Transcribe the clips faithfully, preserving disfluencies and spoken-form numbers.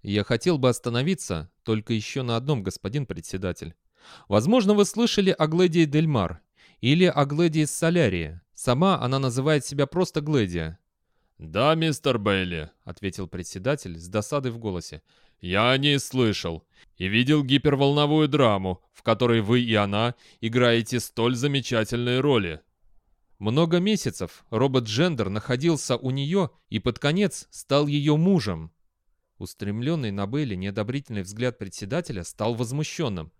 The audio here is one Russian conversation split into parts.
Я хотел бы остановиться только еще на одном, господин председатель. Возможно, вы слышали о Гледии Дель Мар или о Гледии из Солярии. Сама она называет себя просто Гледия. «Да, мистер Бейли», — ответил председатель с досадой в голосе. «я о ней слышал и видел гиперволновую драму, в которой вы и она играете столь замечательные роли». Много месяцев робот Джендер находился у нее и под конец стал ее мужем. Устремленный на Бейли неодобрительный взгляд председателя стал возмущенным.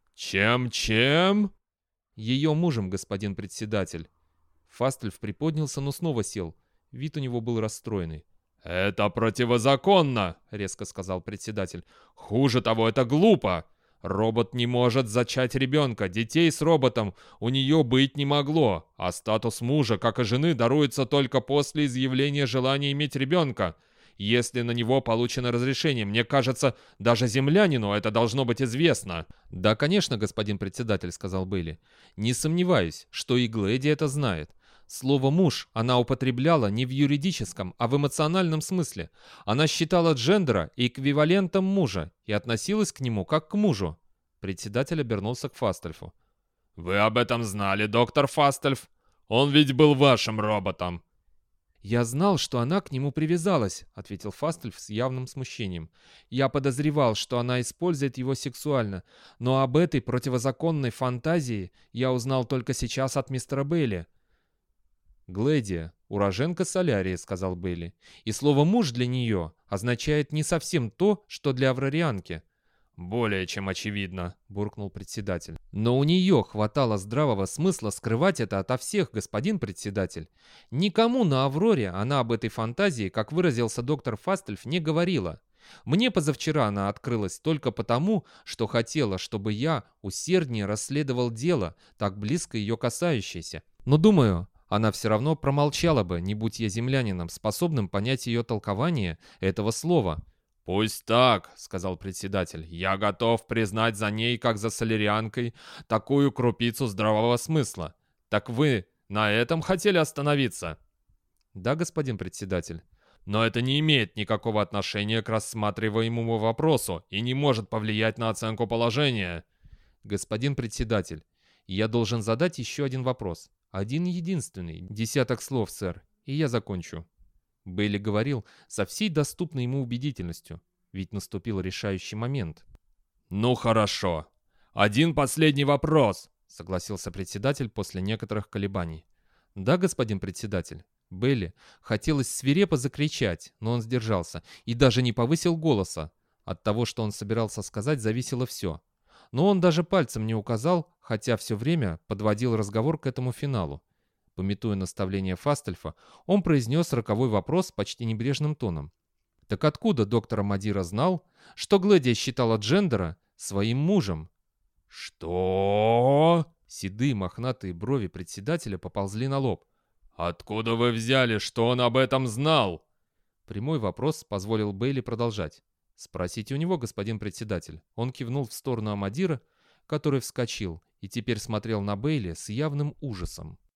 «Чем-чем?» Ее мужем, господин председатель. Фастельф приподнялся, но снова сел. Вид у него был расстроенный. «Это противозаконно», — резко сказал председатель. «Хуже того, это глупо. Робот не может зачать ребенка. Детей с роботом у нее быть не могло. А статус мужа, как и жены, даруется только после изъявления желания иметь ребенка. Если на него получено разрешение, мне кажется, даже землянину это должно быть известно». «Да, конечно, господин председатель», — сказал Бейли. «Не сомневаюсь, что и Глэди это знает. Слово «муж» она употребляла не в юридическом, а в эмоциональном смысле. Она считала Джендера эквивалентом мужа и относилась к нему как к мужу». Председатель обернулся к Фастельфу. «Вы об этом знали, доктор Фастельф? Он ведь был вашим роботом». «Я знал, что она к нему привязалась», — ответил Фастельф с явным смущением. «Я подозревал, что она использует его сексуально, но об этой противозаконной фантазии я узнал только сейчас от мистера Бейли». «Гледия, уроженка Солярии», — сказал Бейли. «И слово «муж» для нее означает не совсем то, что для аврарианки». «Более чем очевидно», — буркнул председатель. «Но у нее хватало здравого смысла скрывать это ото всех, господин председатель. Никому на Авроре она об этой фантазии, как выразился доктор Фастельф, не говорила. Мне позавчера она открылась только потому, что хотела, чтобы я усерднее расследовал дело, так близко ее касающееся. Но, думаю, она все равно промолчала бы, не будь я землянином, способным понять ее толкование этого слова». «Пусть так», — сказал председатель. «Я готов признать за ней, как за солярианкой, такую крупицу здравого смысла. Так вы на этом хотели остановиться?» «Да, господин председатель». «Но это не имеет никакого отношения к рассматриваемому вопросу и не может повлиять на оценку положения». «Господин председатель, я должен задать еще один вопрос. Один единственный, десяток слов, сэр, и я закончу». Бейли говорил со всей доступной ему убедительностью, ведь наступил решающий момент. «Ну хорошо. Один последний вопрос», — согласился председатель после некоторых колебаний. «Да, господин председатель». Бейли хотелось свирепо закричать, но он сдержался и даже не повысил голоса. От того, что он собирался сказать, зависело все. Но он даже пальцем не указал, хотя все время подводил разговор к этому финалу. Памятуя наставление Фастельфа, он произнес роковой вопрос почти небрежным тоном. Так откуда доктор Амадира знал, что Гледия считала Джендера своим мужем? «Что?» Седые мохнатые брови председателя поползли на лоб. «Откуда вы взяли, что он об этом знал?» Прямой вопрос позволил Бейли продолжать. «Спросите у него, господин председатель». Он кивнул в сторону Амадира, который вскочил и теперь смотрел на Бейли с явным ужасом.